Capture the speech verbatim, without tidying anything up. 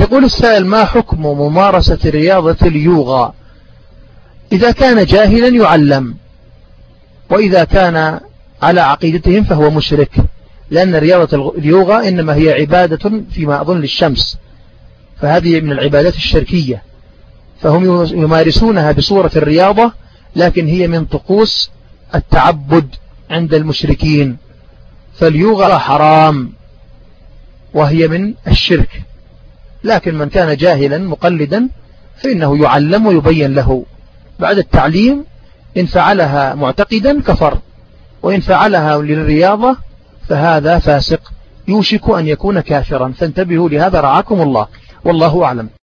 يقول السائل: ما حكم ممارسة رياضة اليوغا؟ إذا كان جاهلا يعلم، وإذا كان على عقيدتهم فهو مشرك، لأن رياضة اليوغا إنما هي عبادة فيما أظن للشمس، فهذه من العبادات الشركية، فهم يمارسونها بصورة الرياضة، لكن هي من طقوس التعبد عند المشركين، فاليوغا حرام وهي من الشرك. لكن من كان جاهلا مقلدا فإنه يعلم ويبين له بعد التعليم، إن فعلها معتقدا كفر، وإن فعلها للرياضة فهذا فاسق يوشك أن يكون كافرا، فانتبهوا لهذا رعاكم الله، والله أعلم.